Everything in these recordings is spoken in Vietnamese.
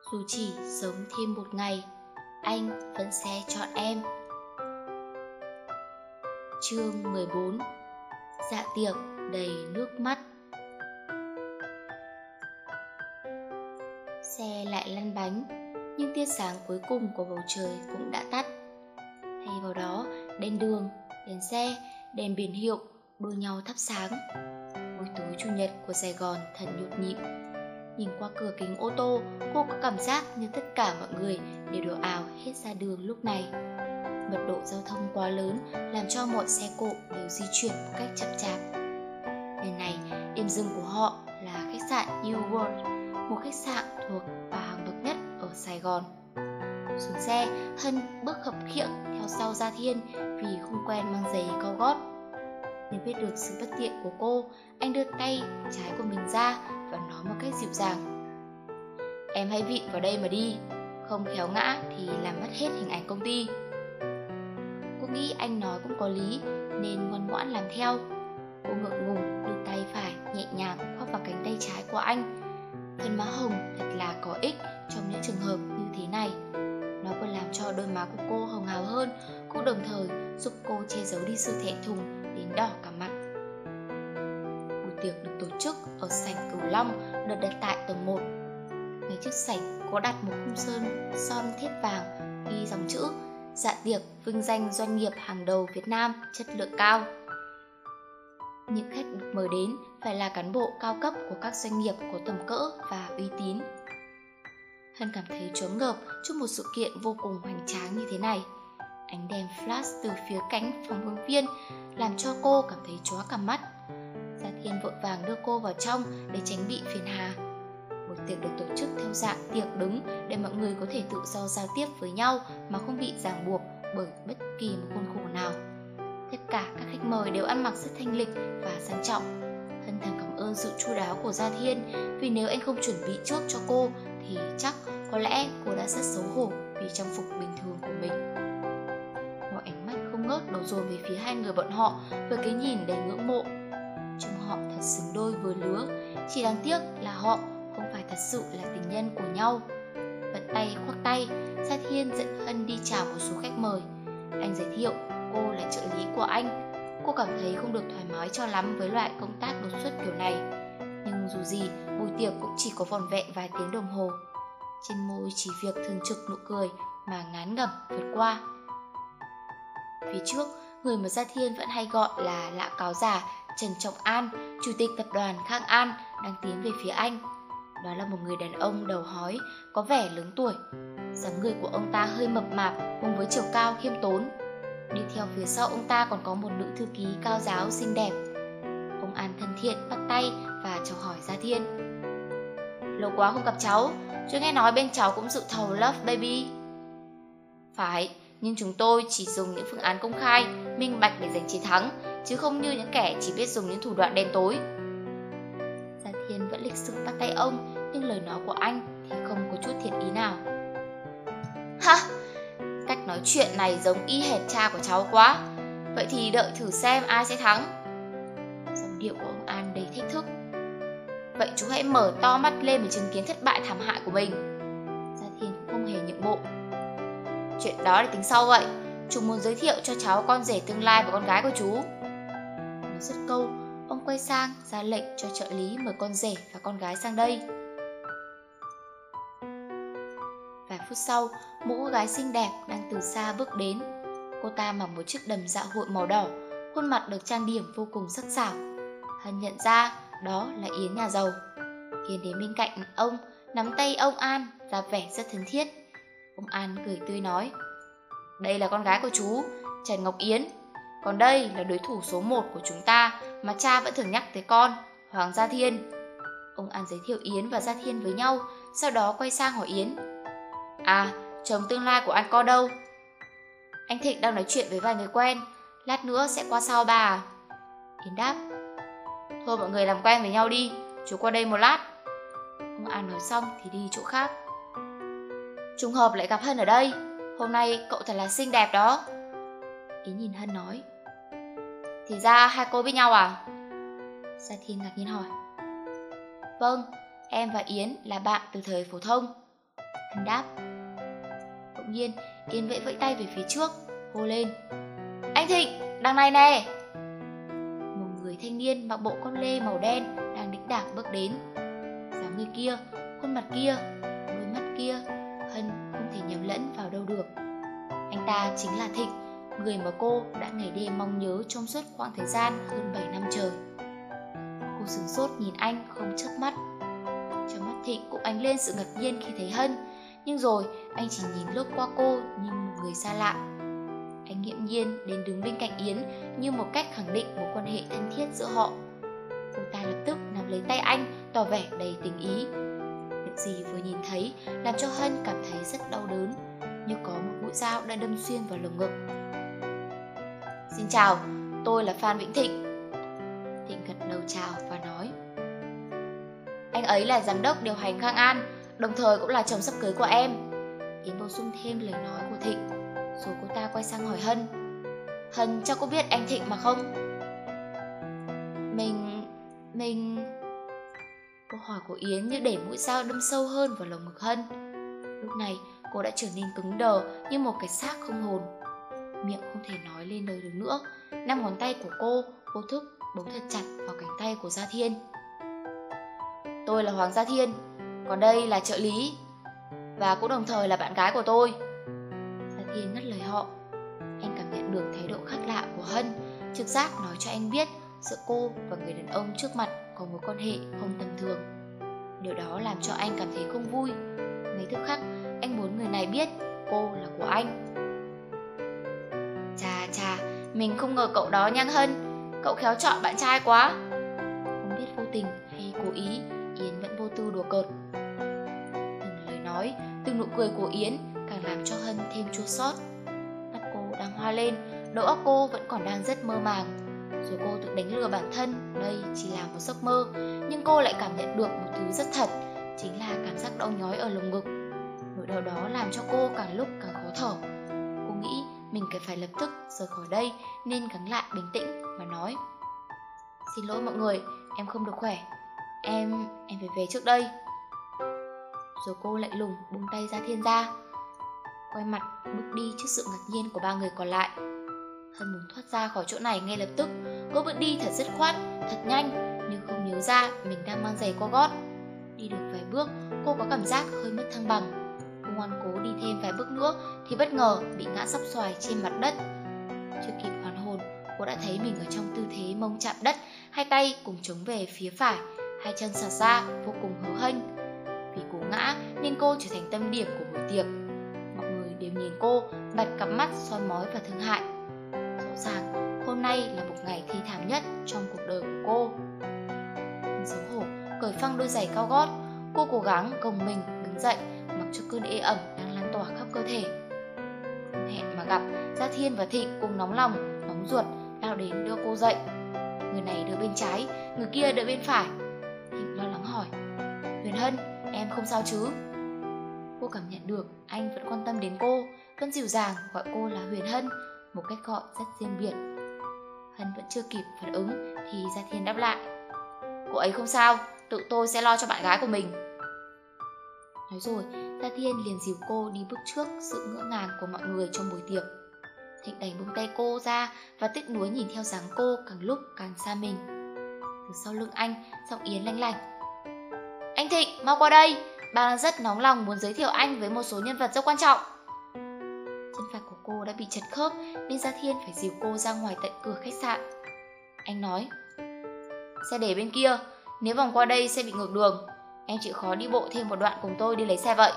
Dù chỉ sống thêm một ngày, anh vẫn sẽ chọn em. Chương 14. Dạ tiệc đầy nước mắt. Xe lại lăn bánh, nhưng tia sáng cuối cùng của bầu trời cũng đã tắt. Thay vào đó, đèn đường, đèn xe, đèn biển hiệu đua nhau thắp sáng. Buổi tối chủ nhật của Sài Gòn thật nhộn nhịp. Nhìn qua cửa kính ô tô, cô có cảm giác như tất cả mọi người đều đổ ào hết ra đường lúc này. Mật độ giao thông quá lớn làm cho mọi xe cộ đều di chuyển một cách chậm chạp. Lần này, điểm dừng của họ là khách sạn New World, một khách sạn thuộc và hàng bậc nhất ở Sài Gòn. Xuống xe, Hân bước khập khiễng theo sau Gia Thiên vì không quen mang giày cao gót. Nếu biết được sự bất tiện của cô, anh đưa tay trái của mình ra và nói một cách dịu dàng: "Em hãy vịn vào đây mà đi, không khéo ngã thì làm mất hết hình ảnh công ty." Cô nghĩ anh nói cũng có lý nên ngoan ngoãn làm theo. Cô ngượng ngùng đưa tay phải nhẹ nhàng khoác vào cánh tay trái của anh. Thân má hồng thật là có ích trong những trường hợp như thế này. Nó vừa làm cho đôi má của cô hồng hào hơn, cũng đồng thời giúp cô che giấu đi sự thẹn thùng đến đỏ cả mặt. Buổi tiệc được tổ chức ở sảnh Cửu Long, được đặt tại tầng 1. Ngay trước sảnh có đặt một khung sơn son thép vàng ghi dòng chữ "Dạ tiệc vinh danh doanh nghiệp hàng đầu Việt Nam, chất lượng cao". Những khách được mời đến phải là cán bộ cao cấp của các doanh nghiệp có tầm cỡ và uy tín. Hân cảm thấy choáng ngợp trước một sự kiện vô cùng hoành tráng như thế này. Ánh đèn flash từ phía cánh phòng hướng viên làm cho cô cảm thấy chóa cả mắt. Gia Thiên vội vàng đưa cô vào trong để tránh bị phiền hà. Buổi tiệc được tổ chức theo dạng tiệc đứng để mọi người có thể tự do giao tiếp với nhau mà không bị ràng buộc bởi bất kỳ một khuôn khổ nào. Tất cả các khách mời đều ăn mặc rất thanh lịch và sang trọng. Hân thầm cảm ơn sự chu đáo của Gia Thiên, vì nếu anh không chuẩn bị trước cho cô thì chắc có lẽ cô đã rất xấu hổ vì trang phục bình thường của mình. Mọi ánh mắt không ngớt đổ dồn về phía hai người bọn họ với cái nhìn đầy ngưỡng mộ. Trông họ thật xứng đôi vừa lứa, chỉ đáng tiếc là họ không phải thật sự là tình nhân của nhau. Vận tay khoác tay, Gia Thiên dẫn Hân đi chào một số khách mời. Anh giới thiệu cô là trợ lý của anh. Cô cảm thấy không được thoải mái cho lắm với loại công tác đột xuất kiểu này. Nhưng dù gì, buổi tiệc cũng chỉ có vỏn vẹn vài tiếng đồng hồ. Trên môi chỉ việc thường trực nụ cười mà ngán ngẩm vượt qua. Phía trước, người mà Gia Thiên vẫn hay gọi là lạ cáo già Trần Trọng An, chủ tịch tập đoàn Khang An, đang tiến về phía anh. Đó là một người đàn ông đầu hói, có vẻ lớn tuổi. Dáng người của ông ta hơi mập mạp cùng với chiều cao khiêm tốn. Đi theo phía sau ông ta còn có một nữ thư ký cao ráo xinh đẹp. Ông An thân thiện bắt tay và chào hỏi Gia Thiên. "Lâu quá không gặp cháu, chứ nghe nói bên cháu cũng dự thầu Love Baby." "Phải, nhưng chúng tôi chỉ dùng những phương án công khai, minh bạch để giành chiến thắng, chứ không như những kẻ chỉ biết dùng những thủ đoạn đen tối." Gia Thiên vẫn lịch sự bắt tay ông, nhưng lời nói của anh thì không có chút thiện ý nào. "Ha! Cách nói chuyện này giống y hệt cha của cháu quá. Vậy thì đợi thử xem ai sẽ thắng." Giọng điệu của ông An đầy thách thức. "Vậy chú hãy mở to mắt lên và chứng kiến thất bại thảm hại của mình." Gia Thiên cũng không hề nhượng bộ. "Chuyện đó để tính sau vậy. Chú muốn giới thiệu cho cháu con rể tương lai và con gái của chú." Nói dứt câu, ông quay sang ra lệnh cho trợ lý mời con rể và con gái sang đây. Vài phút sau, một cô gái xinh đẹp đang từ xa bước đến. Cô ta mặc một chiếc đầm dạ hội màu đỏ, khuôn mặt được trang điểm vô cùng sắc sảo. Hân nhận ra đó là Yến nhà giàu. Yến đến bên cạnh ông, nắm tay ông An, ra vẻ rất thân thiết. Ông An cười tươi nói: "Đây là con gái của chú, Trần Ngọc Yến. Còn đây là đối thủ số 1 của chúng ta mà cha vẫn thường nhắc tới con, Hoàng Gia Thiên." Ông An giới thiệu Yến và Gia Thiên với nhau, sau đó quay sang hỏi Yến: "À, chồng tương lai của anh con đâu?" "Anh Thịnh đang nói chuyện với vài người quen, lát nữa sẽ qua sau bà à?" Yến đáp. "Thôi mọi người làm quen với nhau đi, chú qua đây một lát." Ông An nói xong thì đi chỗ khác. "Trùng hợp lại gặp Hân ở đây, hôm nay cậu thật là xinh đẹp đó." Yến nhìn Hân nói. "Thì ra hai cô biết nhau à?" Gia Thiên ngạc nhiên hỏi. "Vâng, em và Yến là bạn từ thời phổ thông." Hân đáp. Bỗng nhiên Yến vẫy vẫy tay về phía trước, hô lên: Anh Thịnh, đằng này nè! Một người thanh niên mặc bộ con lê màu đen đang đĩnh đạc bước đến. Dáng người kia, khuôn mặt kia, đôi mắt kia, Hân không thể nhầm lẫn vào đâu được. Anh ta chính là Thịnh, người mà cô đã ngày đêm mong nhớ trong suốt khoảng thời gian hơn 7 năm trời. Cô sửng sốt nhìn anh không chớp mắt. Trong mắt Thịnh cũng ánh lên sự ngạc nhiên khi thấy Hân, nhưng rồi anh chỉ nhìn lướt qua cô như một người xa lạ. Anh nghiễm nhiên đến đứng bên cạnh Yến như một cách khẳng định mối quan hệ thân thiết giữa họ. Cô ta lập tức nắm lấy tay anh, tỏ vẻ đầy tình ý. Những gì vừa nhìn thấy làm cho Hân cảm thấy rất đau đớn, như có một mũi dao đã đâm xuyên vào lồng ngực. Xin chào, tôi là Phan Vĩnh Thịnh. Thịnh gật đầu chào và nói: Anh ấy là giám đốc điều hành Khang An, đồng thời cũng là chồng sắp cưới của em. Yến bổ sung thêm lời nói của Thịnh. Rồi cô ta quay sang hỏi Hân: Hân chắc có biết anh Thịnh mà không? Mình... Câu hỏi của Yến như để mũi dao đâm sâu hơn vào lồng ngực Hân. Lúc này cô đã trở nên cứng đờ như một cái xác không hồn. Miệng không thể nói lên lời được nữa. 5 ngón tay của cô vô thức bấu thật chặt vào cánh tay của Gia Thiên. Tôi là Hoàng Gia Thiên, còn đây là trợ lý, và cũng đồng thời là bạn gái của tôi. Gia Thiên ngắt lời họ. Anh cảm nhận được thái độ khác lạ của Hân, trực giác nói cho anh biết giữa cô và người đàn ông trước mặt có mối quan hệ không tầm thường. Điều đó làm cho anh cảm thấy không vui. Ngay tức khắc, anh muốn người này biết cô là của anh. Chà, mình không ngờ cậu đó nhang Hân, cậu khéo chọn bạn trai quá. Không biết vô tình hay cố ý, Yến vẫn vô tư đùa cợt. Từng lời nói, từng nụ cười của Yến càng làm cho Hân thêm chua xót. Mắt cô đang hoa lên, đầu óc cô vẫn còn đang rất mơ màng. Rồi cô tự đánh lừa bản thân đây chỉ là một giấc mơ, nhưng cô lại cảm nhận được một thứ rất thật, chính là cảm giác đau nhói ở lồng ngực. Nỗi đau đó làm cho cô càng lúc càng khó thở. Cô nghĩ mình phải lập tức rời khỏi đây nên gắng lại bình tĩnh và nói: Xin lỗi mọi người, em không được khỏe. Em phải về trước đây. Rồi cô lạnh lùng buông tay Gia Thiên ra, quay mặt bước đi trước sự ngạc nhiên của ba người còn lại. Hân muốn thoát ra khỏi chỗ này ngay lập tức. Cô bước đi thật dứt khoát, thật nhanh, nhưng không nhớ ra mình đang mang giày qua gót. Đi được vài bước, cô có cảm giác hơi mất thăng bằng. Cô ngoan cố đi thêm vài bước nữa thì bất ngờ bị ngã sấp xoài trên mặt đất. Chưa kịp hoàn hồn, cô đã thấy mình ở trong tư thế mông chạm đất, hai tay cùng chống về phía phải, hai chân xả ra vô cùng hớ hênh. Vì cú ngã nên cô trở thành tâm điểm của buổi tiệc. Mọi người đều nhìn cô, bật cặp mắt soi mói và thương hại. Rõ ràng hôm nay là một ngày thi thảm nhất trong cuộc đời của cô. Xấu hổ cởi phăng đôi giày cao gót, cô cố gắng gồng mình đứng dậy, mặc cho cơn ê ẩm đang lan tỏa khắp cơ thể. Không hẹn mà gặp, Gia Thiên và Thịnh cùng nóng lòng, nóng ruột lao đến đưa cô dậy. Người này đỡ bên trái, người kia đỡ bên phải. Thịnh lo lắng hỏi: Huyền Hân, em không sao chứ? Cô cảm nhận được anh vẫn quan tâm đến cô, vẫn dịu dàng gọi cô là Huyền Hân, một cách gọi rất riêng biệt. Hân vẫn chưa kịp phản ứng thì Gia Thiên đáp lại: Cô ấy không sao, tự tôi sẽ lo cho bạn gái của mình. Nói rồi, Gia Thiên liền dìu cô đi bước trước sự ngỡ ngàng của mọi người trong buổi tiệc. Thịnh đành buông tay cô ra và tiếc nuối nhìn theo dáng cô càng lúc càng xa mình. Từ sau lưng anh, giọng Yến lanh lảnh: Anh Thịnh, mau qua đây, bà đang rất nóng lòng muốn giới thiệu anh với một số nhân vật rất quan trọng. Chân phải của cô đã bị chật khớp nên Gia Thiên phải dìu cô ra ngoài tận cửa khách sạn. Anh nói: Xe để bên kia, nếu vòng qua đây sẽ bị ngược đường. Em chịu khó đi bộ thêm một đoạn cùng tôi đi lấy xe vậy.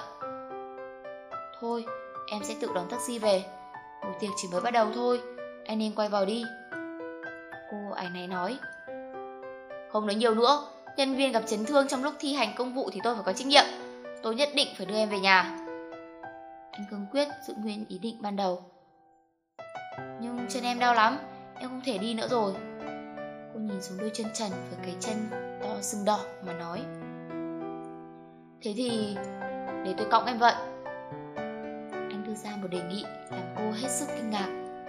Thôi, em sẽ tự đón taxi về. Buổi tiệc chỉ mới bắt đầu thôi, anh nên quay vào đi. Cô áy náy nói: Không nói nhiều nữa, nhân viên gặp chấn thương trong lúc thi hành công vụ thì tôi phải có trách nhiệm. Tôi nhất định phải đưa em về nhà. Anh cương quyết giữ nguyên ý định ban đầu. Nhưng chân em đau lắm, em không thể đi nữa rồi. Cô nhìn xuống đôi chân trần với cái chân to sưng đỏ mà nói: Thế thì để tôi cõng em vậy. Anh đưa ra một đề nghị làm cô hết sức kinh ngạc.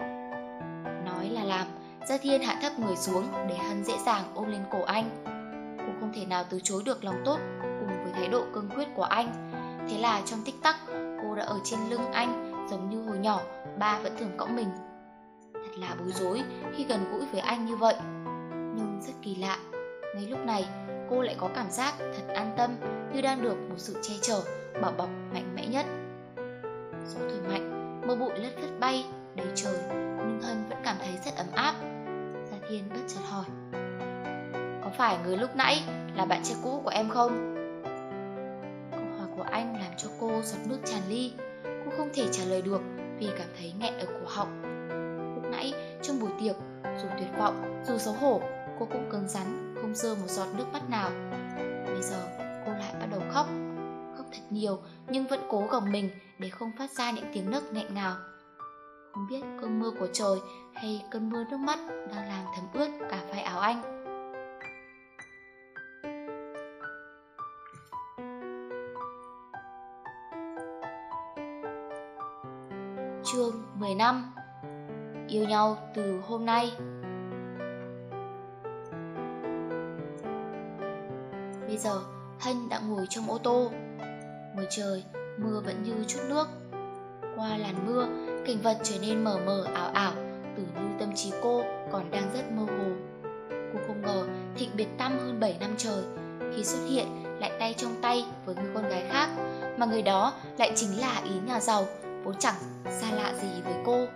Nói là làm, Gia Thiên hạ thấp người xuống để Hân dễ dàng ôm lên cổ anh. Cô không thể nào từ chối được lòng tốt cùng với thái độ cương quyết của anh, Thế là trong tích tắc, cô đã ở trên lưng anh, giống như hồi nhỏ ba vẫn thường cõng mình. Thật là bối rối khi gần gũi với anh như vậy. Nhưng rất kỳ lạ, ngay lúc này cô lại có cảm giác thật an tâm, như đang được một sự che chở, bảo bọc mạnh mẽ nhất. Gió thổi mạnh, mưa bụi lất phất bay đầy trời, nhưng Hân vẫn cảm thấy rất ấm áp. Gia Thiên bất chợt hỏi: "Có phải người lúc nãy là bạn trai cũ của em không?" Câu hỏi của anh làm cho cô giọt nước tràn ly. Cô không thể trả lời được vì cảm thấy nghẹn ở cổ họng. Lúc nãy trong buổi tiệc, dù tuyệt vọng, dù xấu hổ, cô cũng cứng rắn, không rơi một giọt nước mắt nào. Bây giờ cô lại bắt đầu khóc. Khóc thật nhiều nhưng vẫn cố gồng mình để không phát ra những tiếng nấc nghẹn ngào. Không biết cơn mưa của trời hay cơn mưa nước mắt đang làm thấm ướt cả vai áo anh. Chương 10 năm. Yêu nhau từ hôm nay. Bây giờ Hân đã ngồi trong ô tô. Ngoài trời, mưa vẫn như chút nước. Qua làn mưa, cảnh vật trở nên mờ mờ ảo ảo, tưởng như tâm trí cô còn đang rất mơ hồ. Cô không ngờ Thịnh biệt tăm hơn 7 năm trời, khi xuất hiện lại tay trong tay với người con gái khác, mà người đó lại chính là Ý nhà giàu, vốn chẳng xa lạ gì với cô.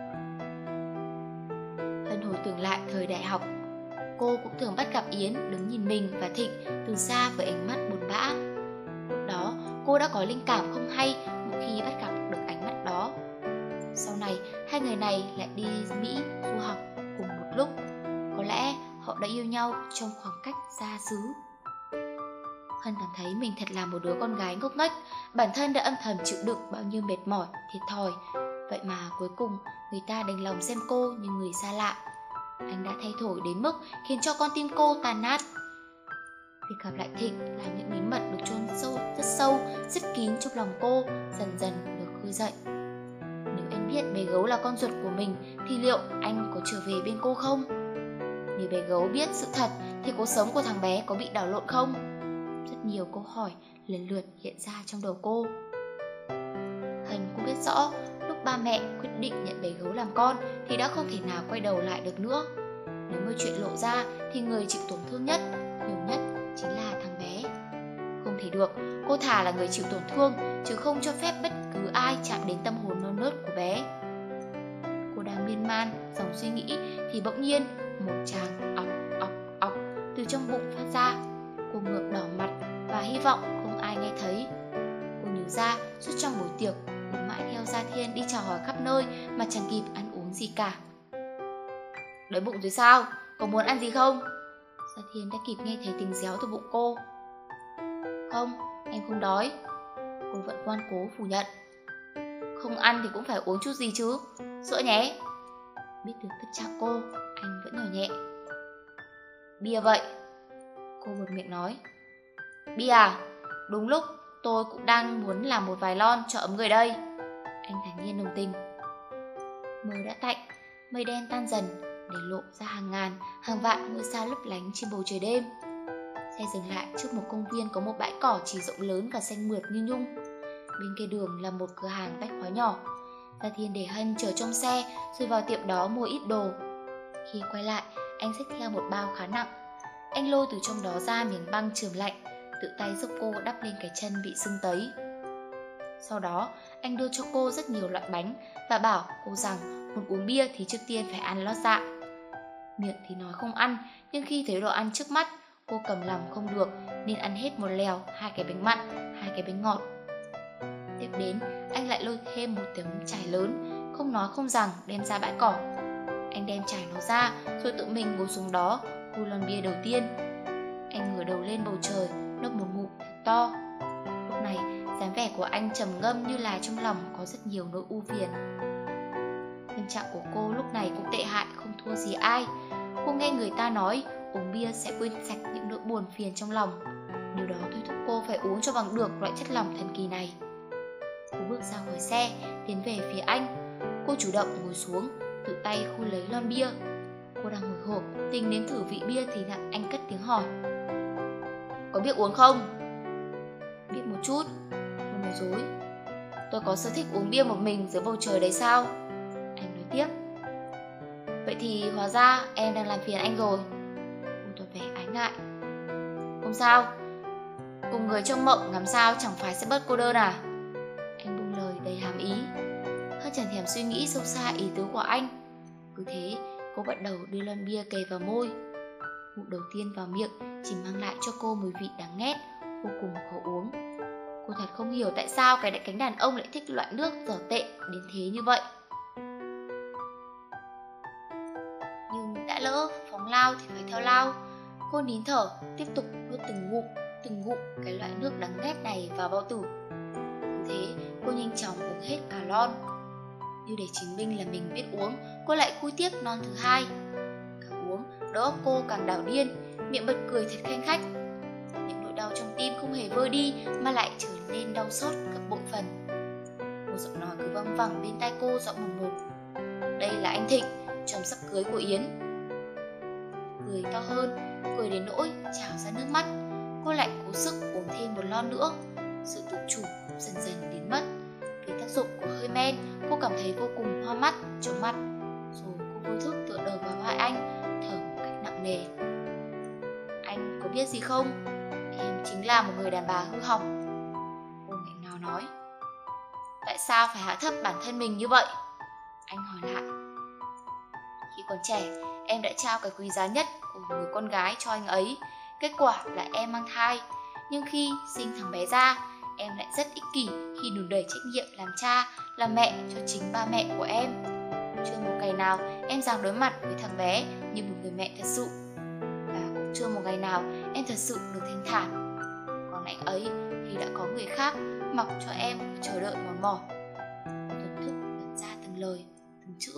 Hân hồi tưởng lại thời đại học, cô cũng thường bắt gặp Yến đứng nhìn mình và Thịnh từ xa với ánh mắt buồn bã. Lúc đó cô đã có linh cảm không hay mỗi khi bắt gặp được ánh mắt đó. Sau này hai người này lại đi Mỹ du học cùng một lúc. Có lẽ họ đã yêu nhau trong khoảng cách xa xứ. Hân cảm thấy mình thật là một đứa con gái ngốc nghếch. Bản thân đã âm thầm chịu đựng bao nhiêu mệt mỏi, thiệt thòi, vậy mà cuối cùng người ta đành lòng xem cô như người xa lạ. Anh đã thay đổi đến mức khiến cho con tim cô tan nát. Việc gặp lại Thịnh làm những bí mật được chôn sâu, rất kín trong lòng cô dần dần được khơi dậy. Nếu anh biết bé gấu là con ruột của mình thì liệu anh có trở về bên cô không? Nếu bé gấu biết sự thật thì cuộc sống của thằng bé có bị đảo lộn không? Rất nhiều câu hỏi lần lượt hiện ra trong đầu cô. Hân cũng biết rõ lúc ba mẹ quyết định nhận bé gấu làm con thì đã không thể nào quay đầu lại được nữa. Nếu mọi chuyện lộ ra thì người chịu tổn thương nhất, nhiều nhất chính là thằng bé. Không thể được, cô thà là người chịu tổn thương chứ không cho phép bất cứ ai chạm đến tâm hồn non nớt của bé. Cô đang miên man dòng suy nghĩ thì bỗng nhiên một tràng ọc ọc ọc từ trong bụng phát ra. Cô ngượng đỏ mặt và hy vọng không ai nghe thấy. Cô nhớ ra suốt trong buổi tiệc cứ mãi theo Gia Thiên đi chào hỏi khắp nơi mà chẳng kịp ăn uống gì cả. Đói bụng rồi sao? Có muốn ăn gì không? Gia Thiên đã kịp nghe thấy tiếng réo từ bụng cô. Không, em không đói. Cô vẫn ngoan cố phủ nhận. Không ăn thì cũng phải uống chút gì chứ. Sữa nhé. Biết được tất trạng cô, anh vẫn nhỏ nhẹ. Bia vậy. Cô buột miệng nói. Bia à? Đúng lúc tôi cũng đang muốn làm một vài lon cho ấm người đây. Anh thản nhiên đồng tình. Mưa đã tạnh, mây đen tan dần để lộ ra hàng ngàn, hàng vạn ngôi sao lấp lánh trên bầu trời đêm. Xe dừng lại trước một công viên có một bãi cỏ chỉ rộng lớn và xanh mượt như nhung. Bên kia đường là một cửa hàng bách hóa nhỏ. Gia Thiên để Hân chờ trong xe rồi vào tiệm đó mua ít đồ. Khi quay lại, anh xách theo một bao khá nặng. Anh lôi từ trong đó ra miếng băng chườm lạnh, tự tay giúp cô đắp lên cái chân bị sưng tấy. Sau đó, anh đưa cho cô rất nhiều loại bánh và bảo cô rằng muốn uống bia thì trước tiên phải ăn lót dạ. Miệng thì nói không ăn, nhưng khi thấy đồ ăn trước mắt, cô cầm lòng không được nên ăn hết một lèo 2 cái bánh mặn, 2 cái bánh ngọt. Tiếp đến, anh lại lôi thêm một tấm trải lớn, không nói không rằng đem ra bãi cỏ. Anh đem trải nó ra rồi tự mình ngồi xuống đó, khui lon bia đầu tiên. Anh ngửa đầu lên bầu trời, nốc một ngụm thật to. Lúc này, dáng vẻ của anh trầm ngâm như là trong lòng có rất nhiều nỗi ưu phiền. Tâm trạng của cô lúc này cũng tệ hại không thua gì ai. Cô nghe người ta nói uống bia sẽ quên sạch những nỗi buồn phiền trong lòng. Điều đó thôi thúc cô phải uống cho bằng được loại chất lỏng thần kỳ này. Cô bước ra khỏi xe, tiến về phía anh. Cô chủ động ngồi xuống, tự tay khui lấy lon bia. Cô đang hồi hộp tính nếm thử vị bia thì anh cất tiếng hỏi. Có biết uống không? Biết một chút. Cô nói dối. Tôi có sở thích uống bia một mình dưới bầu trời đấy sao? Anh nói tiếp. Vậy thì hóa ra em đang làm phiền anh rồi. Cô tỏ vẻ ái ngại. Không sao, cùng người trong mộng ngắm sao chẳng phải sẽ bớt cô đơn à? Anh buông lời đầy hàm ý. Hân chẳng thèm suy nghĩ sâu xa ý tứ của anh. Cứ thế, cô bắt đầu đưa lon bia kề vào môi. Ngụm đầu tiên vào miệng chỉ mang lại cho cô mùi vị đắng nghét, vô cùng khó uống. Cô thật không hiểu tại sao cái cánh đàn ông lại thích loại nước dở tệ đến thế như vậy. Nhưng đã lỡ phóng lao thì phải theo lao. Cô nín thở, tiếp tục nuốt từng ngụm cái loại nước đắng ghét này vào bao tử. Cứ thế, cô nhanh chóng uống hết cả lon. Như để chứng minh là mình biết uống, cô lại khui tiếp lon thứ hai. Càng uống, đầu óc cô càng đảo điên, miệng bật cười thật khanh khách. Những nỗi đau trong tim không hề vơi đi mà lại trở nên đau xót gấp bội phần. Một giọng nói cứ văng vẳng bên tai cô giọng mồm một. Đây là anh Thịnh, chồng sắp cưới của Yến. Cười to hơn, cười đến nỗi trào ra nước mắt. Cô lại cố sức uống thêm một lon nữa. Sự tự chủ cũng dần dần biến mất. Vì tác dụng của hơi men, cô cảm thấy vô cùng hoa mắt, chóng mặt. Rồi cô vô thức tựa đầu vào vai anh, thở một cách nặng nề. Anh có biết gì không? Em chính là một người đàn bà hư hỏng. Cô nghẹn ngào nói. Tại sao phải hạ thấp bản thân mình như vậy? Anh hỏi lại. Khi còn trẻ, em đã trao cái quý giá nhất của người con gái cho anh ấy. Kết quả là em mang thai. Nhưng khi sinh thằng bé ra, em lại rất ích kỷ khi đùn đẩy trách nhiệm làm cha, làm mẹ cho chính ba mẹ của em. Chưa một ngày nào em dám đối mặt với thằng bé như một người mẹ thật sự. Và cũng chưa một ngày nào em thật sự được thanh thản. Còn anh ấy thì đã có người khác mặc cho em chờ đợi mòn mỏi. Tuần thức bật ra từng lời, từng chữ.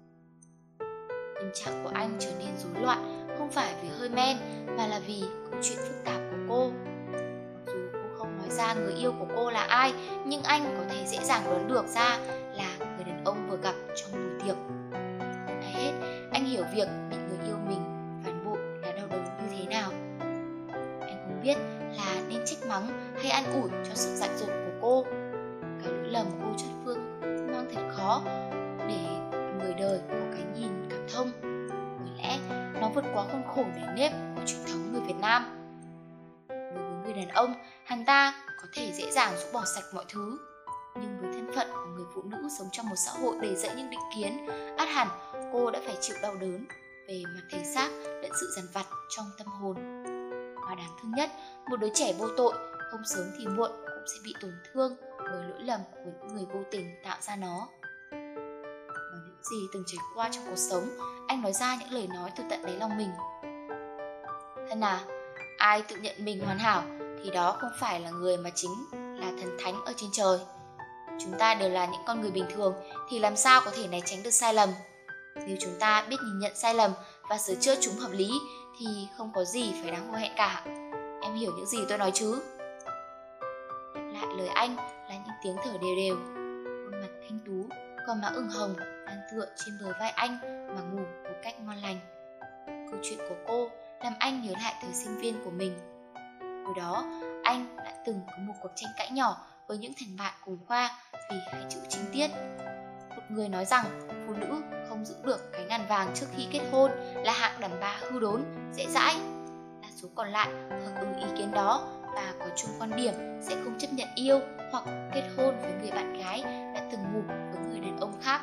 Tâm trạng của anh trở nên rối loạn, không phải vì hơi men mà là vì câu chuyện phức tạp của cô. Mặc dù cô không nói ra người yêu của cô là ai, nhưng anh có thể dễ dàng đoán được ra là người đàn ông vừa gặp trong buổi tiệc. Hơn ai hết, anh hiểu việc bị người yêu mình phản bội là đau đớn như thế nào. Anh không biết là nên trách mắng hay an ủi cho sự dại dột của cô. Cái lỗi lầm cô chốt phương mang thật khó để người đời có cái nhìn cảm thông. Bởi lẽ nó vượt quá khuôn khổ nề nếp của truyền thống người Việt Nam. Đối với người đàn ông, hắn ta có thể dễ dàng rũ bỏ sạch mọi thứ. Nhưng với thân phận của người phụ nữ sống trong một xã hội đầy dẫy những định kiến, ắt hẳn cô đã phải chịu đau đớn về mặt thể xác lẫn sự dằn vặt trong tâm hồn. Và đáng thương nhất, một đứa trẻ vô tội không sớm thì muộn cũng sẽ bị tổn thương bởi lỗi lầm của những người vô tình tạo ra nó. Và những gì từng trải qua trong cuộc sống, anh nói ra những lời nói từ tận đáy lòng mình. Thân à, ai tự nhận mình hoàn hảo thì đó không phải là người mà chính là thần thánh ở trên trời. Chúng ta đều là những con người bình thường thì làm sao có thể né tránh được sai lầm. Nếu chúng ta biết nhìn nhận sai lầm và sửa chữa chúng hợp lý thì không có gì phải đáng hổ thẹn cả. Em hiểu những gì tôi nói chứ? Đáp lại lời anh là những tiếng thở đều đều. Khuôn mặt thanh tú, còn má ửng hồng đang tựa trên bờ vai anh mà ngủ một cách ngon lành. Câu chuyện của cô làm anh nhớ lại thời sinh viên của mình. Hồi đó, anh đã từng có một cuộc tranh cãi nhỏ với những thằng bạn cùng khoa vì hai chữ trinh tiết. Một người nói rằng phụ nữ không giữ được cái ngàn vàng trước khi kết hôn là hạng đàn bà hư đốn, dễ dãi. Đa số còn lại hưởng ứng ý kiến đó và có chung quan điểm sẽ không chấp nhận yêu hoặc kết hôn với người bạn gái đã từng ngủ với người đàn ông khác.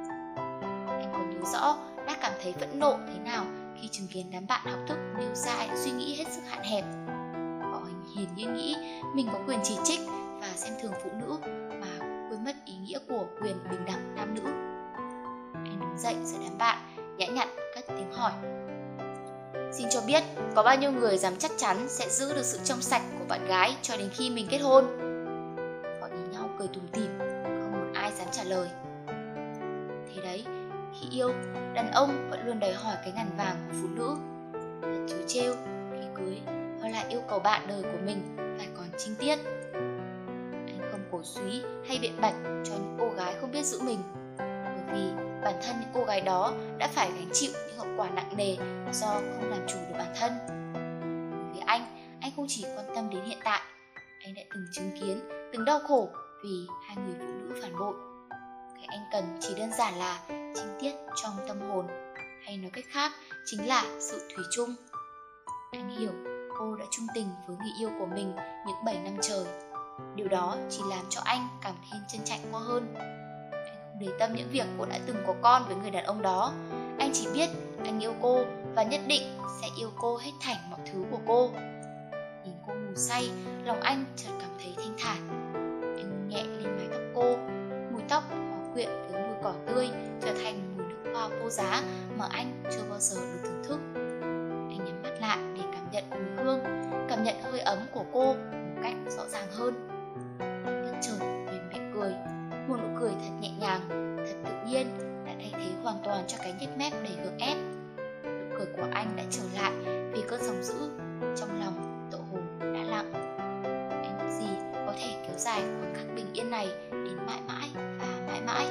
Anh còn nhớ rõ đã cảm thấy phẫn nộ thế nào khi chứng kiến đám bạn học thức nêu ra những suy nghĩ hết sức hạn hẹp. Họ hiển nhiên nghĩ mình có quyền chỉ trích và xem thường phụ nữ mà quên mất ý nghĩa của quyền bình đẳng nam nữ. Anh đứng dậy giữa đám bạn, nhã nhặn cất tiếng hỏi. Xin cho biết, có bao nhiêu người dám chắc chắn sẽ giữ được sự trong sạch của bạn gái cho đến khi mình kết hôn? Họ nhìn nhau cười tủm tỉm, không một ai dám trả lời. Thế đấy, khi yêu, đàn ông vẫn luôn đòi hỏi cái ngàn vàng của phụ nữ. Thật trớ trêu, khi cưới, họ lại yêu cầu bạn đời của mình phải còn trinh tiết. Anh không cổ súy hay biện bạch cho những cô gái không biết giữ mình, bởi vì bản thân những cô gái đó đã phải gánh chịu những hậu quả nặng nề do không làm chủ được bản thân. Vì anh không chỉ quan tâm đến hiện tại, anh đã từng chứng kiến từng đau khổ vì hai người phụ nữ phản bội. Cái anh cần chỉ đơn giản là chính tiết trong tâm hồn, hay nói cách khác chính là sự thủy chung. Anh hiểu cô đã chung tình với người yêu của mình những 7 năm trời. Điều đó chỉ làm cho anh cảm thêm trân trọng cô hơn. Anh không để tâm những việc cô đã từng có con với người đàn ông đó. Anh chỉ biết anh yêu cô và nhất định sẽ yêu cô hết thảy mọi thứ của cô. Nhìn cô ngủ say, lòng anh chợt cảm thấy thanh thản. Anh hôn nhẹ lên mái tóc cô, mùi tóc hòa quyện với mùi cỏ tươi trở thành mùi nước hoa vô giá mà anh chưa bao giờ được thưởng thức. Anh nhắm mắt lại để cảm nhận mùi hương, cảm nhận hơi ấm của cô một cách rõ ràng hơn. Bất chợt Huyền mỉm cười, một nụ cười thật nhẹ nhàng, thật tự nhiên đã thay thế hoàn toàn cho cái nhếch mép đầy gượng ép. Nụ cười của anh đã trở lại vì cơn sóng dữ trong lòng tựa hồ đã lặng. Anh ước gì có thể kéo dài khoảng khắc bình yên này đến mãi mãi và mãi mãi.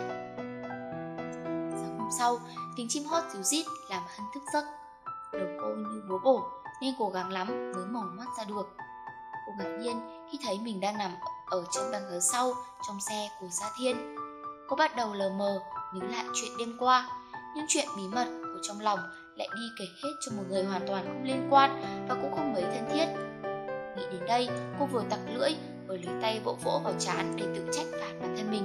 Sáng hôm sau, tiếng chim hót ríu rít làm Hân thức giấc. Đầu cô như búa bổ nên cố gắng lắm mới mở mắt ra được. Cô ngạc nhiên khi thấy mình đang nằm ở trên băng ghế sau trong xe của Gia Thiên. Cô bắt đầu lờ mờ nhớ lại chuyện đêm qua, những chuyện bí mật của trong lòng lại đi kể hết cho một người hoàn toàn không liên quan và cũng không mấy thân thiết. Nghĩ đến đây, cô vừa tặc lưỡi vừa lấy tay vỗ vỗ vào trán để tự trách phạt bản thân mình.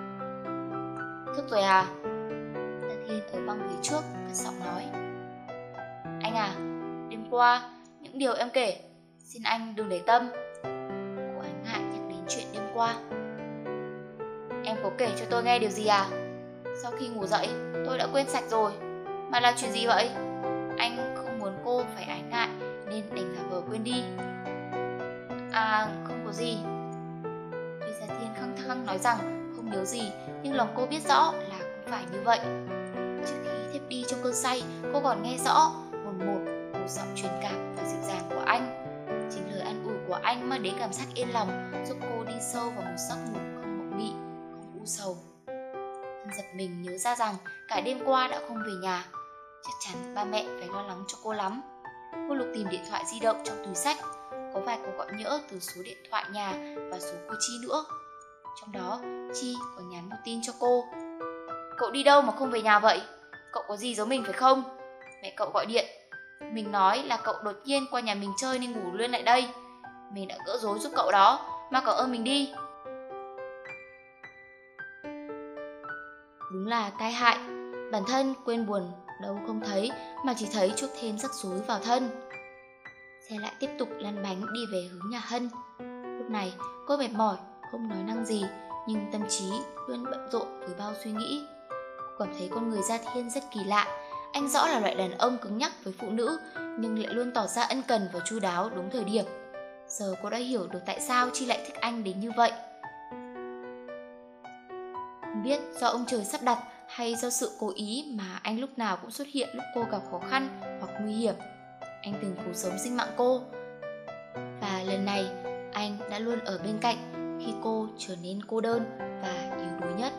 Thức rồi à? Gia Thiên ở băng ghế trước cất giọng nói. Anh à, đêm qua những điều em kể, xin anh đừng để tâm. Cô ái ngại nhắc đến chuyện đêm qua. Em có kể cho tôi nghe điều gì à? Sau khi ngủ dậy, tôi đã quên sạch rồi. Mà là chuyện gì vậy? Anh không muốn cô phải ái ngại nên đành giả vờ quên đi. À, không có gì. Tuy Gia Thiên khăng khăng nói rằng không nhớ gì, nhưng lòng cô biết rõ là không phải như vậy. Trước khi thiếp đi trong cơn say, cô còn nghe rõ một giọng truyền cảm và dịu dàng của anh. Chính lời an ủi của anh mang đến cảm giác yên lòng, giúp cô đi sâu vào một giấc ngủ không mộng mị, không u sầu. Hân giật mình nhớ ra rằng cả đêm qua đã không về nhà. Chắc chắn ba mẹ phải lo lắng cho cô lắm. Cô lục tìm điện thoại di động trong túi xách, có vài cuộc gọi nhỡ từ số điện thoại nhà và số cô Chi nữa. Trong đó, Chi có nhắn một tin cho cô. Cậu đi đâu mà không về nhà vậy? Cậu có gì giấu mình phải không? Mẹ cậu gọi điện. Mình nói là cậu đột nhiên qua nhà mình chơi nên ngủ luôn lại đây. Mình đã gỡ rối giúp cậu đó, mà cậu ơn mình đi. Đúng là tai hại. Bản thân quên buồn đâu không thấy, mà chỉ thấy chuốc thêm rắc rối vào thân. Xe lại tiếp tục lăn bánh đi về hướng nhà Hân. Lúc này cô mệt mỏi, không nói năng gì, nhưng tâm trí luôn bận rộn với bao suy nghĩ. Cô cảm thấy con người Gia Thiên rất kỳ lạ. Anh rõ là loại đàn ông cứng nhắc với phụ nữ, nhưng lại luôn tỏ ra ân cần và chu đáo đúng thời điểm. Giờ cô đã hiểu được tại sao Chi lại thích anh đến như vậy. Không biết do ông trời sắp đặt hay do sự cố ý mà anh lúc nào cũng xuất hiện lúc cô gặp khó khăn hoặc nguy hiểm. Anh từng cứu sống sinh mạng cô. Và lần này, anh đã luôn ở bên cạnh khi cô trở nên cô đơn và yếu đuối nhất.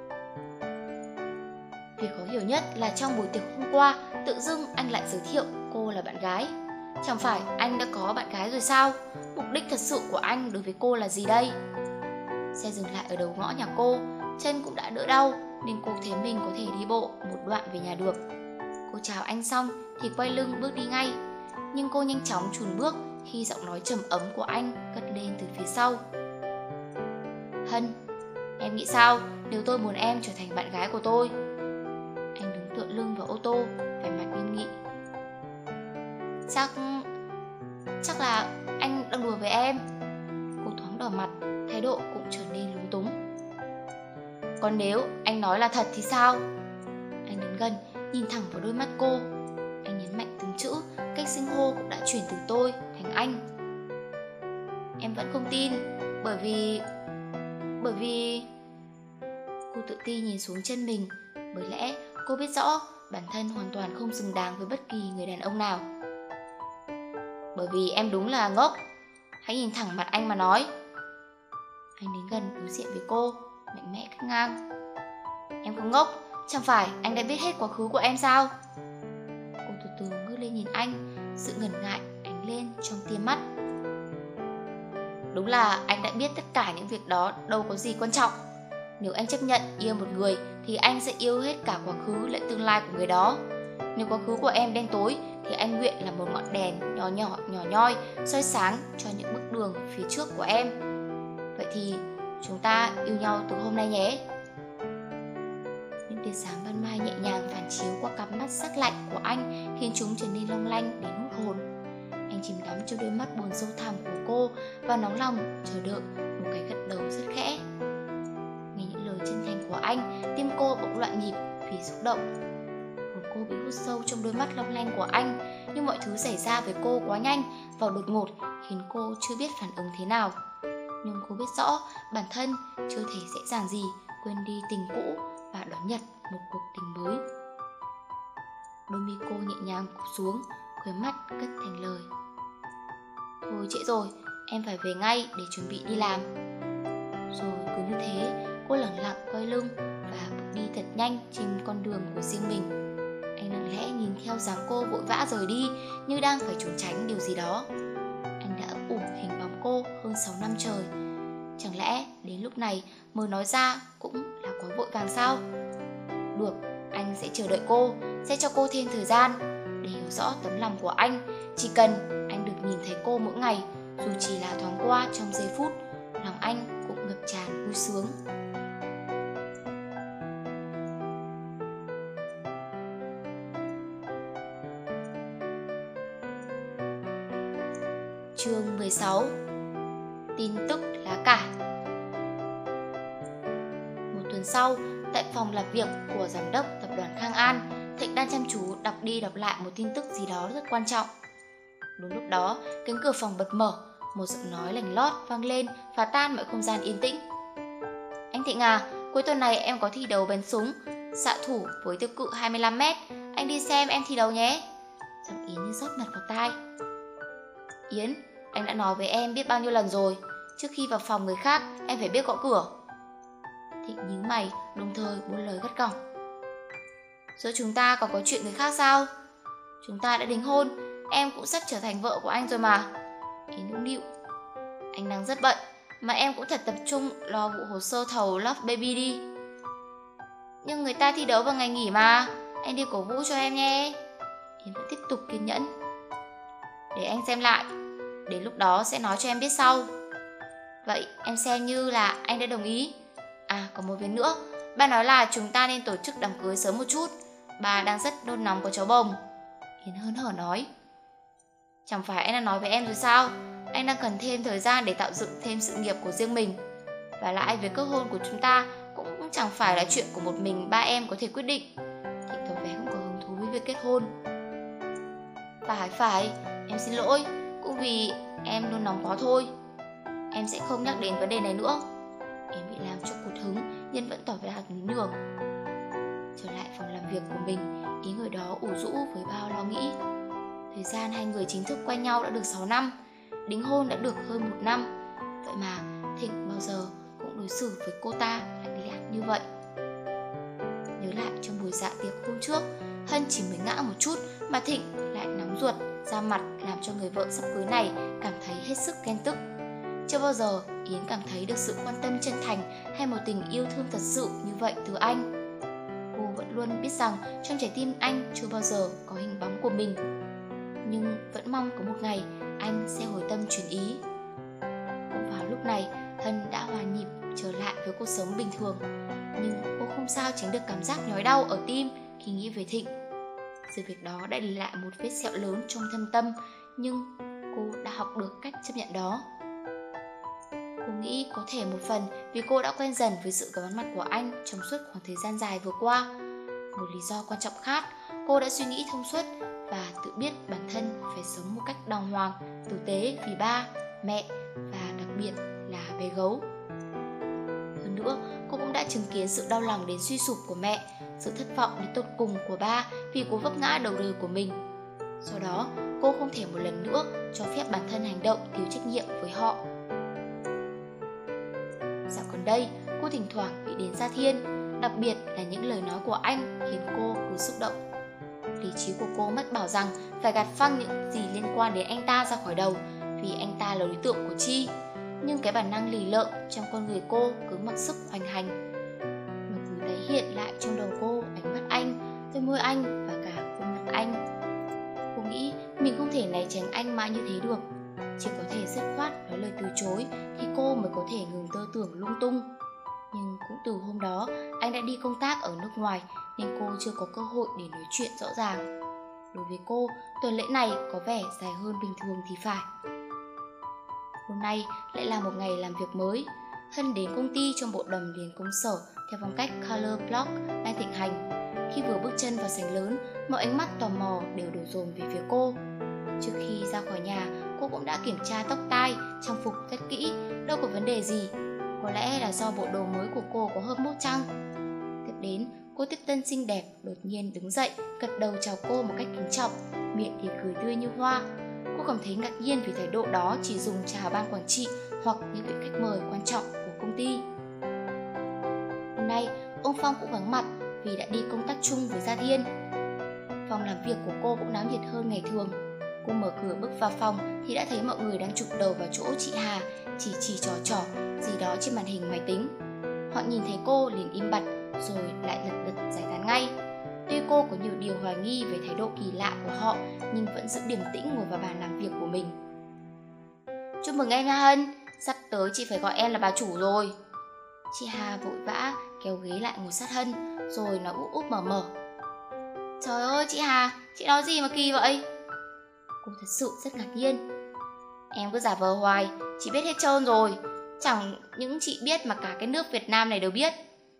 Việc khó hiểu nhất là trong buổi tiệc hôm qua, tự dưng anh lại giới thiệu cô là bạn gái. Chẳng phải anh đã có bạn gái rồi sao? Mục đích thật sự của anh đối với cô là gì đây? Xe dừng lại ở đầu ngõ nhà cô, chân cũng đã đỡ đau nên cô thấy mình có thể đi bộ một đoạn về nhà được. Cô chào anh xong thì quay lưng bước đi ngay, nhưng cô nhanh chóng chùn bước khi giọng nói trầm ấm của anh cất lên từ phía sau. Hân, em nghĩ sao nếu tôi muốn em trở thành bạn gái của tôi? Anh đứng tựa lưng vào ô tô, vẻ mặt nghiêm nghị. Chắc là anh đang đùa với em. Cô thoáng đỏ mặt, thái độ cũng trở nên lúng túng. Còn nếu anh nói là thật thì sao? Anh đến gần, nhìn thẳng vào đôi mắt cô. Anh nhấn mạnh từng chữ, cách xưng hô cũng đã chuyển từ tôi thành anh. Em vẫn không tin, bởi vì... Cô tự ti nhìn xuống chân mình, bởi lẽ cô biết rõ bản thân hoàn toàn không xứng đáng với bất kỳ người đàn ông nào. Bởi vì em đúng là ngốc. Hãy nhìn thẳng mặt anh mà nói. Anh đến gần đối diện với cô, mạnh mẽ cắt ngang. Em không ngốc, chẳng phải anh đã biết hết quá khứ của em sao? Cô từ từ ngước lên nhìn anh, sự ngần ngại ánh lên trong tia mắt. Đúng là anh đã biết tất cả những việc đó đâu có gì quan trọng. Nếu anh chấp nhận yêu một người thì anh sẽ yêu hết cả quá khứ lẫn tương lai của người đó. Nếu quá khứ của em đen tối thì anh nguyện là một ngọn đèn nhỏ nhoi soi sáng cho những bước đường phía trước của em. Vậy thì chúng ta yêu nhau từ hôm nay nhé. Những tia sáng ban mai nhẹ nhàng phản chiếu qua cặp mắt sắc lạnh của anh khiến chúng trở nên long lanh đến hút hồn. Anh chìm đắm trong đôi mắt buồn sâu thẳm của cô và nóng lòng chờ đợi một cái gật đầu rất khẽ. Nghe những lời chân thành của anh, tim cô bỗng loạn nhịp vì xúc động. Hồn cô bị hút sâu trong đôi mắt long lanh của anh, nhưng mọi thứ xảy ra với cô quá nhanh và đột ngột khiến cô chưa biết phản ứng thế nào. Nhưng cô biết rõ bản thân chưa thể dễ dàng gì quên đi tình cũ và đón nhận một cuộc tình mới. Đôi mi cô nhẹ nhàng cụp xuống, khóe mắt cất thành lời: Thôi trễ rồi, em phải về ngay để chuẩn bị đi làm. Rồi cứ như thế, cô lẳng lặng quay lưng và bước đi thật nhanh trên con đường của riêng mình. Anh lặng lẽ nhìn theo dáng cô vội vã rời đi như đang phải trốn tránh điều gì đó. Anh đã ấp ủ hình bóng cô hơn 6 năm trời. Chẳng lẽ đến lúc này mới nói ra cũng là quá vội vàng sao? Được, anh sẽ chờ đợi cô, sẽ cho cô thêm thời gian để hiểu rõ tấm lòng của anh. Chỉ cần anh được nhìn thấy cô mỗi ngày, dù chỉ là thoáng qua trong giây phút, lòng anh cũng ngập tràn vui sướng. Chương 16. Tin tức lá cải. Một tuần sau, tại phòng làm việc của giám đốc tập đoàn Khang An, Thịnh đang chăm chú đọc đi đọc lại một tin tức gì đó rất quan trọng. Đúng lúc đó, cánh cửa phòng bật mở, một giọng nói lành lót vang lên phá tan mọi không gian yên tĩnh. Anh Thịnh à, cuối tuần này em có thi đấu bắn súng xạ thủ với tiêu cự 25m, anh đi xem em thi đấu nhé. Giọng Yến như rót mặt vào tai. Yến, anh đã nói với em biết bao nhiêu lần rồi, trước khi vào phòng người khác em phải biết gõ cửa. Thịnh nhíu mày, đồng thời buông lời gắt gỏng. Giữa chúng ta còn có chuyện người khác sao? Chúng ta đã đính hôn, em cũng sắp trở thành vợ của anh rồi mà. Yến nũng nịu. Anh đang rất bận, mà em cũng thật tập trung lo vụ hồ sơ thầu Love Baby đi. Nhưng người ta thi đấu vào ngày nghỉ mà, anh đi cổ vũ cho em nhé. Yến vẫn tiếp tục kiên nhẫn. Để anh xem lại, đến lúc đó sẽ nói cho em biết sau. Vậy em xem như là anh đã đồng ý. À, còn một việc nữa, ba nói là chúng ta nên tổ chức đám cưới sớm một chút. Ba đang rất nôn nóng có cháu bồng. Yến hớn hở nói. Chẳng phải anh đã nói với em rồi sao? Anh đang cần thêm thời gian để tạo dựng thêm sự nghiệp của riêng mình. Và lại việc kết hôn của chúng ta cũng chẳng phải là chuyện của một mình ba em có thể quyết định. Thịnh tỏ vẻ không có hứng thú với việc kết hôn. Phải, em xin lỗi, cũng vì em nôn nóng quá thôi. Em sẽ không nhắc đến vấn đề này nữa. Em bị làm cho cụt hứng, nhưng vẫn tỏ vẻ nín nhường. Trở lại phòng làm việc của mình, Ý người đó ủ rũ với bao lo nghĩ. Thời gian hai người chính thức quen nhau đã được 6 năm, đính hôn đã được hơn 1 năm. Vậy mà Thịnh bao giờ cũng đối xử với cô ta lạnh lẽo như vậy. Nhớ lại trong buổi dạ tiệc hôm trước, Hân chỉ mới ngã một chút mà Thịnh lại nóng ruột ra mặt, làm cho người vợ sắp cưới này cảm thấy hết sức ghen tức. Chưa bao giờ Yến cảm thấy được sự quan tâm chân thành hay một tình yêu thương thật sự như vậy từ anh. Cô vẫn luôn biết rằng trong trái tim anh chưa bao giờ có hình bóng của mình, nhưng vẫn mong có một ngày anh sẽ hồi tâm chuyển ý. Cũng vào lúc này, Hân đã hòa nhịp trở lại với cuộc sống bình thường, nhưng cô không sao tránh được cảm giác nhói đau ở tim khi nghĩ về Thịnh. Sự việc đó đã để lại một vết sẹo lớn trong thâm tâm, nhưng cô đã học được cách chấp nhận đó. Cô nghĩ có thể một phần vì cô đã quen dần với sự vắng mặt của anh trong suốt khoảng thời gian dài vừa qua. Một lý do quan trọng khác, cô đã suy nghĩ thông suốt và tự biết bản thân phải sống một cách đàng hoàng, tử tế vì ba, mẹ và đặc biệt là bé gấu. Hơn nữa, cô cũng đã chứng kiến sự đau lòng đến suy sụp của mẹ, sự thất vọng đến tột cùng của ba vì cú vấp ngã đầu đời của mình. Do đó, cô không thể một lần nữa cho phép bản thân hành động thiếu trách nhiệm với họ. Dạo gần đây, cô thỉnh thoảng nghĩ đến Gia Thiên, đặc biệt là những lời nói của anh khiến cô cứ xúc động. Lý trí của cô mách bảo rằng phải gạt phăng những gì liên quan đến anh ta ra khỏi đầu, vì anh ta là đối tượng của Chi. nhưng cái bản năng lì lợm trong con người cô cứ mặc sức hoành hành. Nó cứ tái hiện lại trong đầu cô ánh mắt anh, đôi môi anh và cả khuôn mặt anh. Cô nghĩ mình không thể né tránh anh mãi như thế được, chỉ có thể dứt khoát nói lời từ chối thì cô mới có thể ngừng tơ tưởng lung tung. Nhưng cũng từ hôm đó, anh đã đi công tác ở nước ngoài nên cô chưa có cơ hội để nói chuyện rõ ràng. Đối với cô, tuần lễ này có vẻ dài hơn bình thường thì phải. Hôm nay lại là một ngày làm việc mới. Hân đến công ty trong bộ đầm liền công sở theo phong cách color block đang thịnh hành. Khi vừa bước chân vào sảnh lớn, mọi ánh mắt tò mò đều đổ dồn về phía cô. Trước khi ra khỏi nhà, cô cũng đã kiểm tra tóc tai, trang phục rất kỹ, đâu có vấn đề gì. Có lẽ là do bộ đồ mới của cô có hợp mốt chăng? Tiếp đến, cô tiếp tân xinh đẹp đột nhiên đứng dậy, gật đầu chào cô một cách kính trọng, miệng thì cười tươi như hoa. Cô cảm thấy ngạc nhiên vì thái độ đó chỉ dùng chào ban quản trị hoặc những vị khách mời quan trọng của công ty. Hôm nay, ông Phong cũng vắng mặt vì đã đi công tác chung với Gia Thiên. Phòng làm việc của cô cũng náo nhiệt hơn ngày thường. Cô mở cửa bước vào phòng thì đã thấy mọi người đang chụp đầu vào chỗ chị Hà, chỉ trò gì đó trên màn hình máy tính. Họ nhìn thấy cô liền im bặt rồi lại lật đật giải tán ngay. Tuy cô có nhiều điều hoài nghi về thái độ kỳ lạ của họ nhưng vẫn giữ điềm tĩnh ngồi vào bàn làm việc của mình. Chúc mừng em nha Hân, sắp tới chị phải gọi em là bà chủ rồi. Chị Hà vội vã kéo ghế lại ngồi sát Hân rồi nói úp úp mở mở. Trời ơi chị Hà, chị nói gì mà kỳ vậy? Cô thật sự rất ngạc nhiên. Em cứ giả vờ hoài, chị biết hết trơn rồi. Chẳng những chị biết mà cả cái nước Việt Nam này đều biết.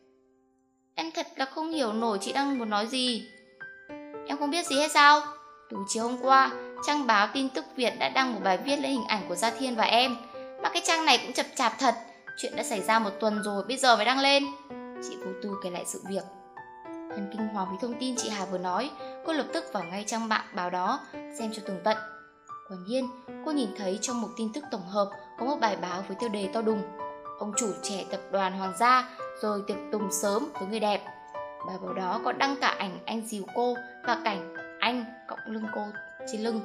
Em thật là không hiểu nổi chị đang muốn nói gì. Em không biết gì hết sao? Từ chiều hôm qua, trang báo Tin Tức Việt đã đăng một bài viết lấy hình ảnh của Gia Thiên và em. Mà cái trang này cũng chập chạp thật. Chuyện đã xảy ra 1 tuần rồi, bây giờ mới đăng lên. Chị vô tư kể lại sự việc. Hân kinh hoàng với thông tin chị Hà vừa nói. Cô lập tức vào ngay trang mạng báo đó, xem cho tường tận. Quả nhiên, cô nhìn thấy trong mục tin tức tổng hợp có một bài báo với tiêu đề to đùng: ông chủ trẻ tập đoàn Hoàng gia rồi tiệc tùng sớm với người đẹp. Bài báo đó có đăng cả ảnh anh dìu cô và cảnh anh cõng lưng cô trên lưng.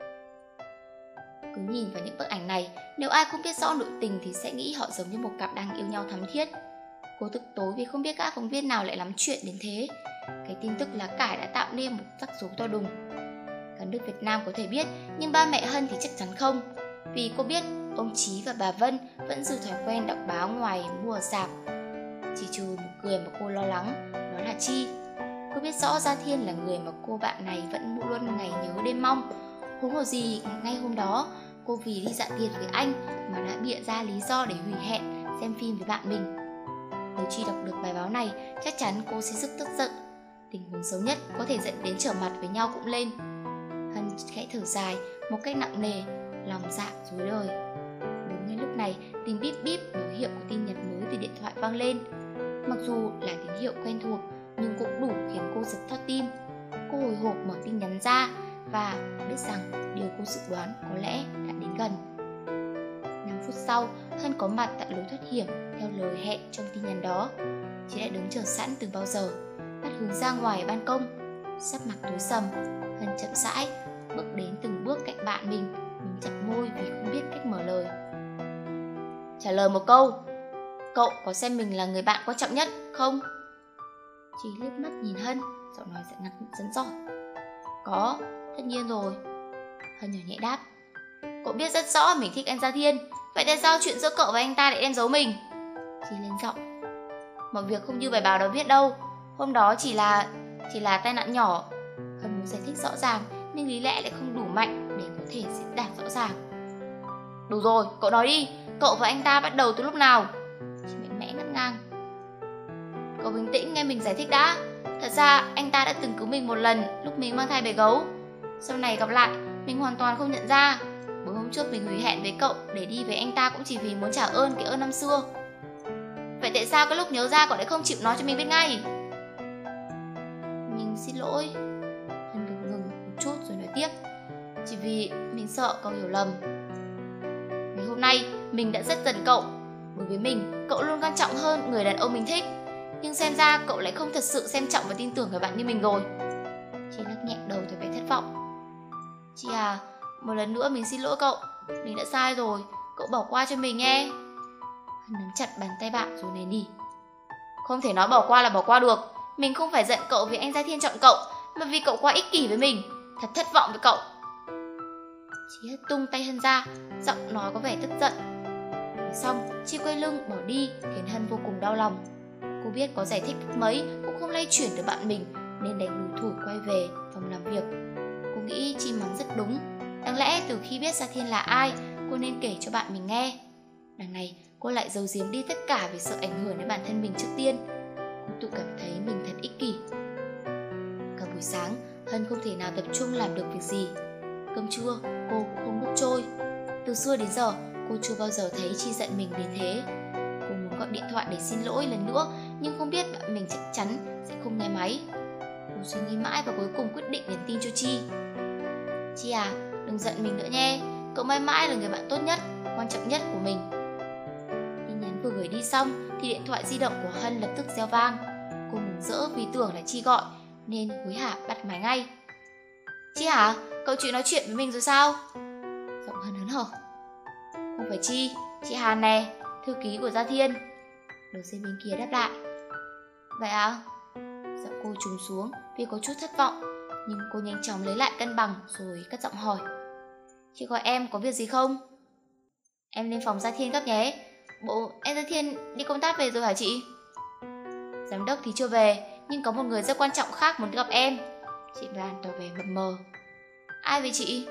Cứ nhìn vào những bức ảnh này, nếu ai không biết rõ nội tình thì sẽ nghĩ họ giống như một cặp đang yêu nhau thắm thiết. Cô tức tối vì không biết gã phóng viên nào lại lắm chuyện đến thế. Cái tin tức lá cải đã tạo nên một rắc rối to đùng. Cả nước Việt Nam có thể biết, nhưng ba mẹ Hân thì chắc chắn không. Vì cô biết ông Chí và bà Vân vẫn giữ thói quen đọc báo ngoài mua ở rạp. Chỉ trừ một người mà cô lo lắng, đó là Chi. Cô biết rõ Gia Thiên là người mà cô bạn này vẫn luôn ngày nhớ đêm mong. Huống hồ gì ngay hôm đó, cô vì đi dạ tiệc với anh mà đã bịa ra lý do để hủy hẹn xem phim với bạn mình. Nếu Chi đọc được bài báo này, chắc chắn cô sẽ rất tức giận. Tình huống xấu nhất có thể dẫn đến trở mặt với nhau cũng lên. Hân khẽ thở dài một cách nặng nề, lòng dạ rối đời. Đúng ngay lúc này, tiếng bíp bíp báo hiệu của tin nhắn mới từ điện thoại vang lên. Mặc dù là tín hiệu quen thuộc nhưng cũng đủ khiến cô giật thót tim. Cô hồi hộp mở tin nhắn ra và biết rằng điều cô dự đoán có lẽ đã đến gần. 5 phút sau, Hân có mặt tại lối thoát hiểm theo lời hẹn trong tin nhắn đó. Chị đã đứng chờ sẵn từ bao giờ, mắt hướng ra ngoài ban công. Sắc mặt tối sầm, Hân chậm rãi bước đến từng bước cạnh bạn mình chặt môi vì không biết cách mở lời. Trả lời một câu, cậu có xem mình là người bạn quan trọng nhất không? Chị liếc mắt nhìn Hân, giọng nói dẫn dõi. Có, tất nhiên rồi. Hân nhỏ nhẹ đáp. Cậu biết rất rõ mình thích anh Gia Thiên, vậy tại sao chuyện giữa cậu và anh ta lại đem giấu mình? Chị lên giọng. Mọi việc không như bài báo đó viết đâu. Hôm đó chỉ là tai nạn nhỏ. Hân muốn giải thích rõ ràng nhưng lý lẽ lại không đủ mạnh để có thể diễn đạt rõ ràng. Đủ rồi, cậu nói đi. Cậu và anh ta bắt đầu từ lúc nào? Chị mạnh mẽ ngắt ngang. Cậu bình tĩnh nghe mình giải thích đã. Thật ra anh ta đã từng cứu mình một lần lúc mình mang thai bé gấu. Sau này gặp lại, mình hoàn toàn không nhận ra. Bởi hôm trước mình hủy hẹn với cậu để đi với anh ta cũng chỉ vì muốn trả ơn cái ơn năm xưa. Vậy tại sao cái lúc nhớ ra cậu lại không chịu nói cho mình biết ngay? Mình xin lỗi. Hân ngừng một chút rồi nói tiếp. Chỉ vì mình sợ cậu hiểu lầm. Ngày hôm nay mình đã rất giận cậu. Đối với mình, cậu luôn quan trọng hơn người đàn ông mình thích. Nhưng xem ra cậu lại không thật sự xem trọng và tin tưởng người bạn như mình rồi. Chị lắc nhẹ đầu với vẻ thất vọng. Chị à, một lần nữa mình xin lỗi cậu. Mình đã sai rồi. cậu bỏ qua cho mình nghe. Hân nắm chặt bàn tay bạn rồi nài nỉ. Không thể nói bỏ qua là bỏ qua được. Mình không phải giận cậu vì anh Gia Thiên chọn cậu, mà vì cậu quá ích kỷ với mình. Thật thất vọng với cậu. Chị hất tung tay Hân ra, giọng nói có vẻ tức giận. Nói xong, Chi quay lưng bỏ đi, khiến Hân vô cùng đau lòng. Cô biết có giải thích mấy cũng không lay chuyển được bạn mình, nên đành lủi thủi quay về phòng làm việc. Cô nghĩ Chi mắng rất đúng. Đáng lẽ từ khi biết Gia Thiên là ai, cô nên kể cho bạn mình nghe. Đằng này cô lại giấu giếm đi tất cả vì sợ ảnh hưởng đến bản thân mình trước tiên. Cô tự cảm thấy mình thật ích kỷ. Cả buổi sáng, Hân không thể nào tập trung làm được việc gì. Cơm trưa cô cũng không nuốt trôi. Từ xưa đến giờ cô chưa bao giờ thấy Chi giận mình đến thế. Cô muốn gọi điện thoại để xin lỗi lần nữa, nhưng không biết bạn mình chắc chắn sẽ không nghe máy. Cô suy nghĩ mãi và cuối cùng quyết định nhắn tin cho Chi. Chi à, đừng giận mình nữa nhé. Cậu mãi mãi là người bạn tốt nhất, quan trọng nhất của mình. Tin nhắn vừa gửi đi xong thì điện thoại di động của Hân lập tức reo vang. Cô mừng rỡ vì tưởng là Chi gọi nên hối hả bắt máy ngay. Chi hả? Cậu chịu nói chuyện với mình rồi sao? Giọng Hân hớn hở. Không phải Chi, chị Hàn nè, thư ký của Gia Thiên. Đầu dây bên kia đáp lại. Vậy à? Giọng cô trùng xuống vì có chút thất vọng, nhưng cô nhanh chóng lấy lại cân bằng rồi cất giọng hỏi. Chị gọi em có việc gì không? Em lên phòng Gia Thiên gấp nhé. Bộ em Gia Thiên đi công tác về rồi hả chị? Giám đốc thì chưa về, nhưng có một người rất quan trọng khác muốn gặp em. Chị Lan tỏ vẻ mập mờ. Ai vậy chị?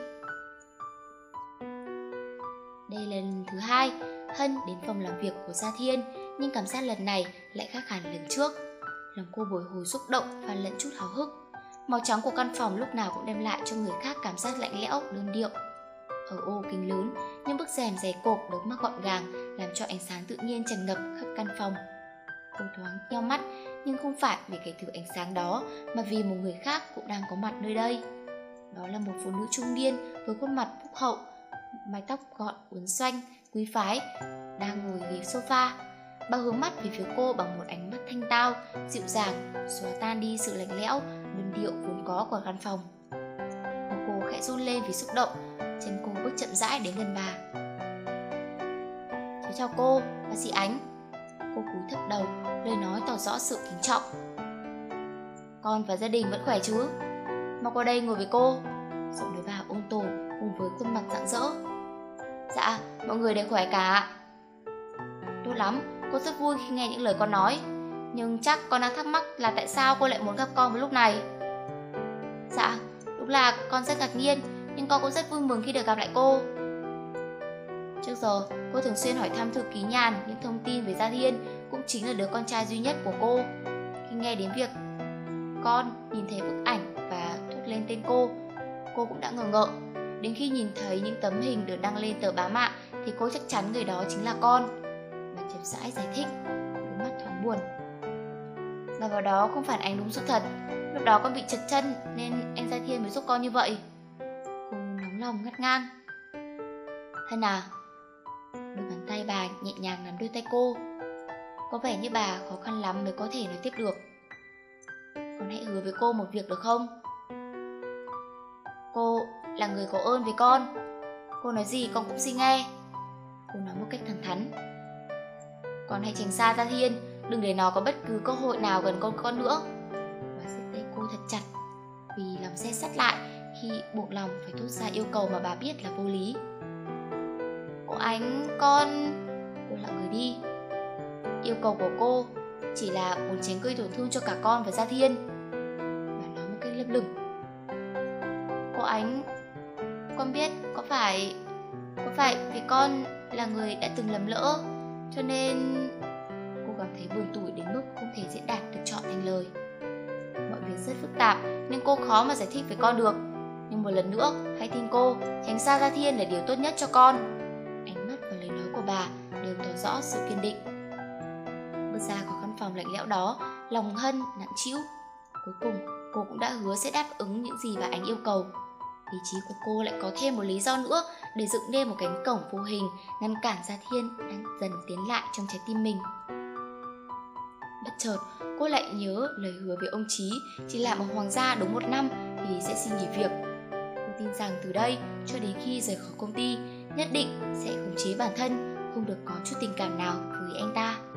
Đây là lần thứ hai Hân đến phòng làm việc của Gia Thiên, nhưng cảm giác lần này lại khác hẳn lần trước. Lòng cô bồi hồi xúc động và lẫn chút háo hức. Màu trắng của căn phòng lúc nào cũng đem lại cho người khác cảm giác lạnh lẽo, đơn điệu. Ở ô kính lớn, những bức rèm dày cộp được mắc gọn gàng làm cho ánh sáng tự nhiên tràn ngập khắp căn phòng. Cô thoáng nheo mắt, nhưng không phải vì kẻ thử ánh sáng đó, mà vì một người khác cũng đang có mặt nơi đây. Đó là một phụ nữ trung niên với khuôn mặt phúc hậu, mái tóc gọn uốn xoăn, quý phái, đang ngồi ghế sofa. Bà hướng mắt về phía cô bằng một ánh mắt thanh tao, dịu dàng, xóa tan đi sự lạnh lẽo, đơn điệu vốn có của căn phòng. Cô khẽ run lên vì xúc động, chân cô bước chậm rãi đến gần bà. Cháu chào cô, bác sĩ Ánh. Cô cúi thấp đầu, lời nói tỏ rõ sự kính trọng. Con và gia đình vẫn khỏe chứ? Mau qua đây ngồi với cô. Giọng nói bà ôn tồn cùng với khuôn mặt rạng rỡ. Dạ, mọi người đều khỏe cả. Tốt lắm, cô rất vui khi nghe những lời con nói. Nhưng chắc con đang thắc mắc là tại sao cô lại muốn gặp con vào lúc này. Dạ, đúng là con rất ngạc nhiên, nhưng con cũng rất vui mừng khi được gặp lại cô. Trước giờ, cô thường xuyên hỏi thăm thư ký Nhàn những thông tin về Gia Thiên, cũng chính là đứa con trai duy nhất của cô. Khi nghe đến việc con nhìn thấy bức ảnh và thốt lên tên cô cũng đã ngờ ngợ. Đến khi nhìn thấy những tấm hình được đăng lên tờ báo mạng thì cô chắc chắn người đó chính là con. Bà chậm rãi giải thích, đôi mắt thoáng buồn. Và vào đó không phản ánh đúng sự thật. Lúc đó con bị trật chân nên anh Gia Thiên mới giúp con như vậy. Cô nóng lòng ngắt ngang. Hân à. Đôi bàn tay bà nhẹ nhàng nắm đôi tay cô. Có vẻ như bà khó khăn lắm mới có thể nói tiếp được. Con hãy hứa với cô một việc được không? Cô là người có ơn với con. Cô nói gì con cũng xin nghe. Cô nói một cách thẳng thắn. Con hãy tránh xa Gia Thiên, đừng để nó có bất cứ cơ hội nào gần con nữa. Bà siết tay cô thật chặt, vì lòng se sắt lại khi buộc lòng phải thốt ra yêu cầu mà bà biết là vô lý. Cô Ánh, con... Cô lặng người đi. Yêu cầu của cô chỉ là muốn tránh gây tổn thương cho cả con và Gia Thiên. Bà nói một cách lấp lửng. Cô Ánh, con biết có phải vì con là người đã từng lầm lỡ, cho nên... Cô cảm thấy buồn tủi đến mức không thể diễn đạt được trọn thành lời. Mọi việc rất phức tạp nên cô khó mà giải thích với con được. Nhưng một lần nữa, hãy tin cô, tránh xa Gia Thiên là điều tốt nhất cho con. Ánh mắt và lời nói của bà đều tỏ rõ sự kiên định. Bước ra khỏi căn phòng lạnh lẽo đó, lòng Hân nặng trĩu. Cuối cùng, cô cũng đã hứa sẽ đáp ứng những gì bà Ánh yêu cầu. Ý chí của cô lại có thêm một lý do nữa để dựng nên một cánh cổng vô hình ngăn cản Gia Thiên đang dần tiến lại trong trái tim mình. Bất chợt, cô lại nhớ lời hứa với ông Chí chỉ làm ở Hoàng gia đúng 1 năm thì sẽ xin nghỉ việc. Cô tin rằng từ đây cho đến khi rời khỏi công ty, nhất định sẽ khống chế bản thân không được có chút tình cảm nào với anh ta.